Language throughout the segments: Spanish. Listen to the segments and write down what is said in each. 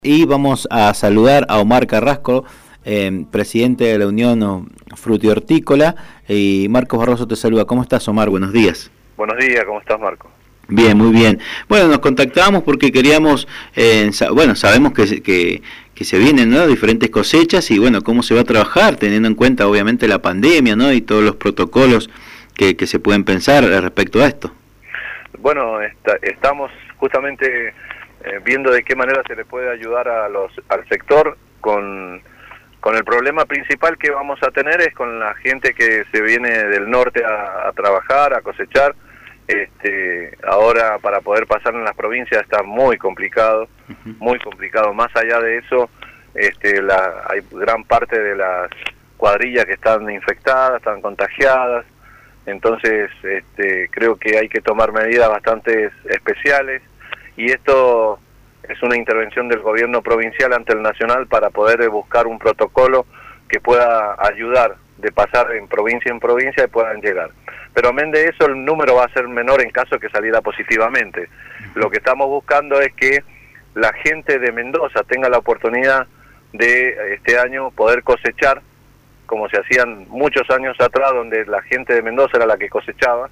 Y vamos a saludar a Omar Carrasco, presidente de la Unión Frutihortícola. Y Marcos Barroso te saluda. ¿Cómo estás, Omar? Buenos días. Buenos días, ¿cómo estás, Marco? Bien, muy bien. Bueno, nos contactábamos porque queríamos, sabemos que se vienen, ¿no?, diferentes cosechas y bueno, cómo se va a trabajar, teniendo en cuenta obviamente la pandemia, ¿no?, y todos los protocolos que se pueden pensar respecto a esto. Bueno, estamos justamente viendo de qué manera se le puede ayudar al sector con el problema principal que vamos a tener es con la gente que se viene del norte a trabajar, a cosechar. Ahora para poder pasar en las provincias está muy complicado, muy complicado. Más allá de eso, hay gran parte de las cuadrillas que están infectadas, están contagiadas. Entonces, creo que hay que tomar medidas bastante especiales y esto es una intervención del gobierno provincial ante el nacional para poder buscar un protocolo que pueda ayudar de pasar en provincia y puedan llegar. Pero amén de eso, el número va a ser menor en caso de que saliera positivamente. Lo que estamos buscando es que la gente de Mendoza tenga la oportunidad de este año poder cosechar como se hacían muchos años atrás, donde la gente de Mendoza era la que cosechaba,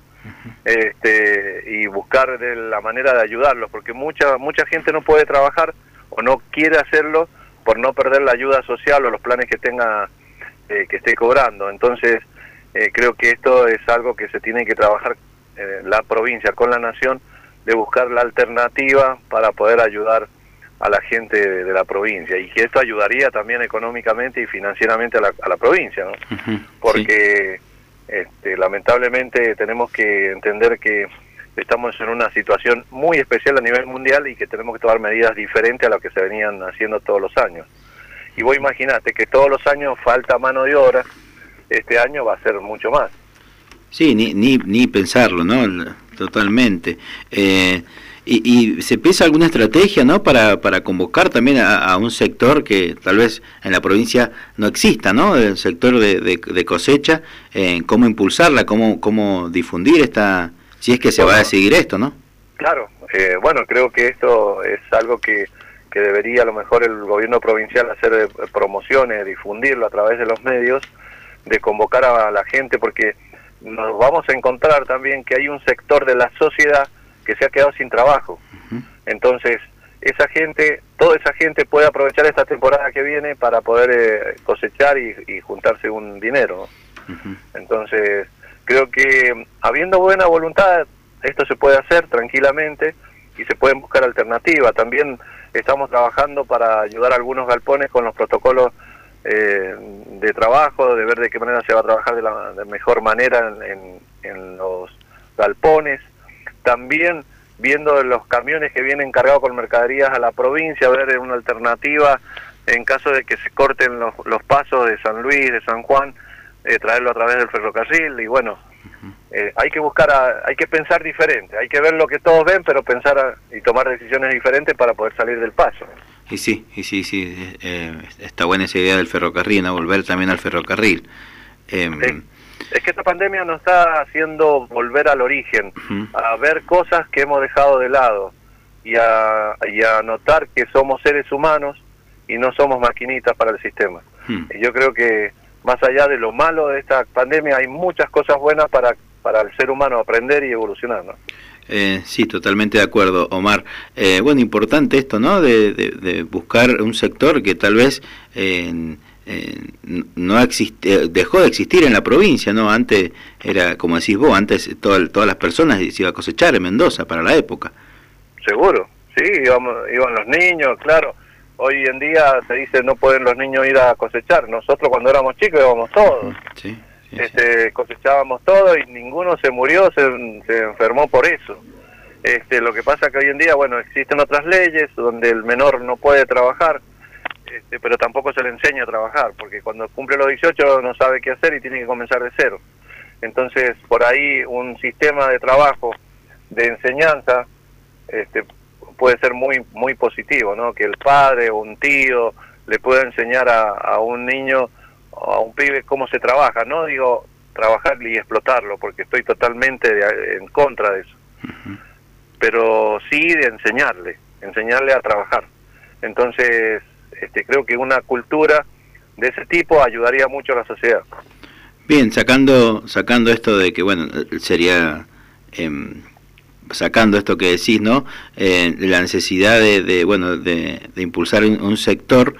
y buscar de la manera de ayudarlos, porque mucha gente no puede trabajar o no quiere hacerlo por no perder la ayuda social o los planes que tenga, que esté cobrando. Entonces, creo que esto es algo que se tiene que trabajar la provincia con la nación, de buscar la alternativa para poder ayudar a la gente de la provincia, y que esto ayudaría también económicamente y financieramente a la provincia, ¿no? Porque lamentablemente tenemos que entender que estamos en una situación muy especial a nivel mundial y que tenemos que tomar medidas diferentes a lo que se venían haciendo todos los años. Y vos imaginate que todos los años falta mano de obra, este año va a ser mucho más. Sí, ni pensarlo, ¿no? Totalmente. ¿Y se piensa alguna estrategia, ¿no?, para convocar también a un sector que tal vez en la provincia no exista, ¿no?, el sector de cosecha, cómo impulsarla, cómo difundir esta, si es que se va a seguir esto, ¿no? Claro, bueno, creo que esto es algo que debería a lo mejor el gobierno provincial hacer promociones, difundirlo a través de los medios, de convocar a la gente, porque nos vamos a encontrar también que hay un sector de la sociedad que se ha quedado sin trabajo. Entonces, toda esa gente puede aprovechar esta temporada que viene para poder cosechar y juntarse un dinero, ¿no? Entonces, creo que habiendo buena voluntad, esto se puede hacer tranquilamente y se pueden buscar alternativas. También estamos trabajando para ayudar a algunos galpones con los protocolos de trabajo, de ver de qué manera se va a trabajar de mejor manera en los galpones. También viendo los camiones que vienen cargados con mercaderías a la provincia, ver una alternativa en caso de que se corten los pasos de San Luis, de San Juan, traerlo a través del ferrocarril. Y bueno, hay que pensar diferente, hay que ver lo que todos ven, pero pensar y tomar decisiones diferentes para poder salir del paso. Y sí, está buena esa idea del ferrocarril, ¿no?, volver también al ferrocarril. Es que esta pandemia nos está haciendo volver al origen, a ver cosas que hemos dejado de lado y a notar que somos seres humanos y no somos maquinitas para el sistema. Y yo creo que más allá de lo malo de esta pandemia hay muchas cosas buenas para el ser humano aprender y evolucionar, ¿no? Sí, totalmente de acuerdo, Omar. Bueno, importante esto, ¿no?, de buscar un sector que tal vez no dejó de existir en la provincia, ¿no? Antes era, como decís vos, antes todas las personas se iba a cosechar en Mendoza para la época. Seguro, sí, iban los niños, claro. Hoy en día se dice no pueden los niños ir a cosechar. Nosotros cuando éramos chicos íbamos todos. Sí. Cosechábamos todo y ninguno se murió, se enfermó por eso. Lo que pasa que hoy en día, bueno, existen otras leyes donde el menor no puede trabajar, pero tampoco se le enseña a trabajar, porque cuando cumple los 18 no sabe qué hacer y tiene que comenzar de cero. Entonces, por ahí un sistema de trabajo, de enseñanza, puede ser muy positivo, ¿no? Que el padre o un tío le pueda enseñar a un niño, a un pibe, cómo se trabaja. No digo trabajar y explotarlo, porque estoy totalmente en contra de eso. Pero sí de enseñarle a trabajar. Entonces, creo que una cultura de ese tipo ayudaría mucho a la sociedad. Bien, sacando esto de que, bueno, sería... sacando esto que decís, ¿no? La necesidad de impulsar un sector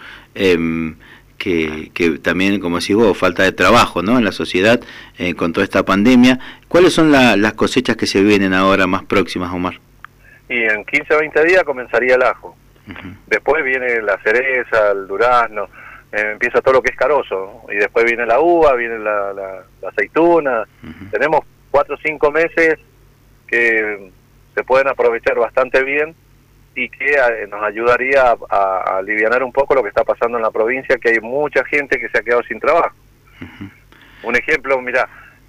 que también, como decís vos, falta de trabajo, ¿no? En la sociedad con toda esta pandemia. ¿Cuáles son las cosechas que se vienen ahora más próximas, Omar? Y en 15 o 20 días comenzaría el ajo. Después viene la cereza, el durazno, empieza todo lo que es carozo. Y después viene la uva, viene la aceituna. Tenemos 4 o 5 meses que se pueden aprovechar bastante bien y que nos ayudaría a alivianar un poco lo que está pasando en la provincia, que hay mucha gente que se ha quedado sin trabajo. Un ejemplo, mira,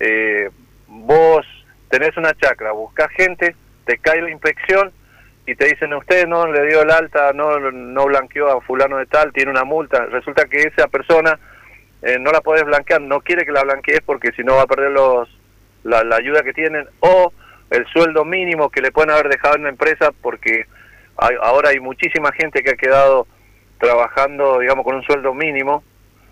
vos tenés una chacra, buscás gente, te cae la inspección y te dicen, usted no le dio el alta, no blanqueó a fulano de tal, tiene una multa. Resulta que esa persona no la podés blanquear, no quiere que la blanquees porque si no va a perder la ayuda que tienen, o el sueldo mínimo que le pueden haber dejado en la empresa, porque ahora hay muchísima gente que ha quedado trabajando, digamos, con un sueldo mínimo,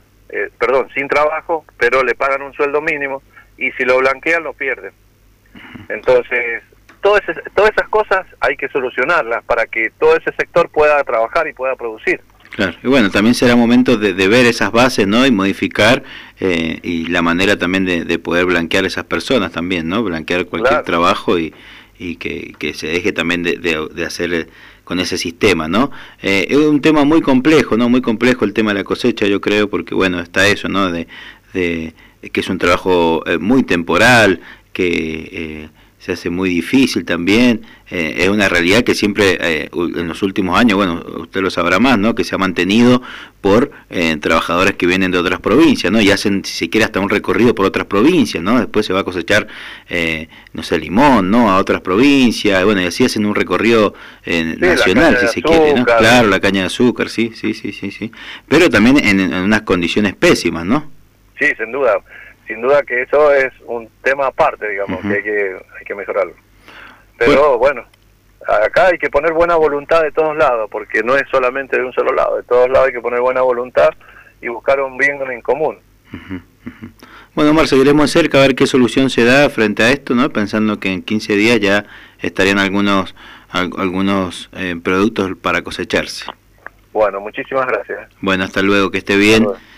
sin trabajo, pero le pagan un sueldo mínimo, y si lo blanquean lo pierden. Entonces, todas esas cosas hay que solucionarlas para que todo ese sector pueda trabajar y pueda producir. Claro, y bueno, también será momento de ver esas bases, ¿no? Y modificar, y la manera también de poder blanquear esas personas también, ¿no? Blanquear cualquier trabajo y que se deje también de hacer con ese sistema, ¿no? Es un tema muy complejo, ¿no? Muy complejo el tema de la cosecha, yo creo, porque bueno, está eso, ¿no? De que es un trabajo muy temporal, que se hace muy difícil también, es una realidad que siempre en los últimos años, bueno, usted lo sabrá más, ¿no? Que se ha mantenido por trabajadores que vienen de otras provincias, ¿no? Y hacen, si se quiere, hasta un recorrido por otras provincias, ¿no? Después se va a cosechar, no sé, limón, ¿no? A otras provincias, bueno, y así hacen un recorrido nacional, si se quiere, ¿no? Claro, la caña de azúcar, sí. Pero también en unas condiciones pésimas, ¿no? Sí, sin duda que eso es un tema aparte, digamos, que hay que mejorarlo. Pero bueno, acá hay que poner buena voluntad de todos lados, porque no es solamente de un solo lado, de todos lados hay que poner buena voluntad y buscar un bien en común. Bueno, Omar, seguiremos cerca a ver qué solución se da frente a esto, ¿no? Pensando que en 15 días ya estarían algunos productos para cosecharse. Bueno, muchísimas gracias. Bueno, hasta luego, que esté bien.